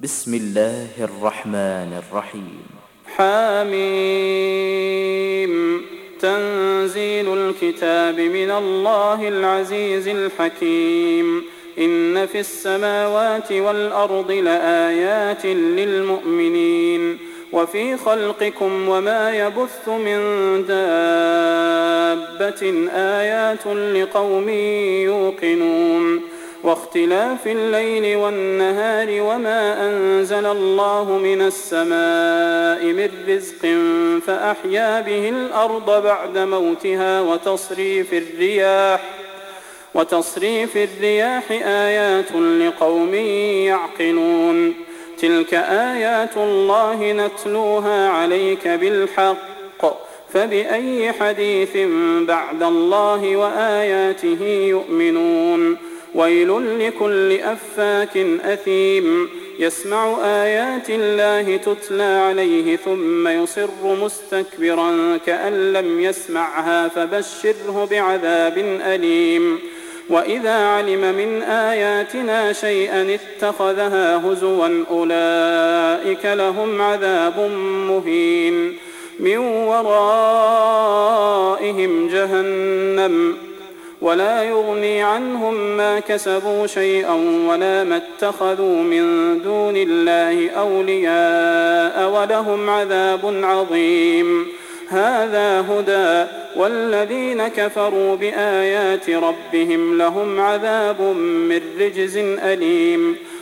بسم الله الرحمن الرحيم. حميم. تنزيل الكتاب من الله العزيز الحكيم. إن في السماوات والأرض لآيات للمؤمنين وفي خلقكم وما يبث من دابة آيات لقوم يوقنون واختلاف الليل والنهار وما أنزل الله من السماء من رزق فأحيا به الأرض بعد موتها وتصريف الرياح آيات لقوم يعقلون. تلك آيات الله نتلوها عليك بالحق فبأي حديث بعد الله وآياته يؤمنون. ويل لكل أفاك أثيم يسمع آيات الله تتلى عليه ثم يصر مستكبرا كأن لم يسمعها فبشره بعذاب أليم. وإذا علم من آياتنا شيئا اتخذها هزوا أولئك لهم عذاب مهين من ورائهم جهنم ولا يغني عنهم ما كسبوا شيئا ولا ما اتخذوا من دون الله أولياء ولهم عذاب عظيم. هذا هدى والذين كفروا بآيات ربهم لهم عذاب من رجز أليم.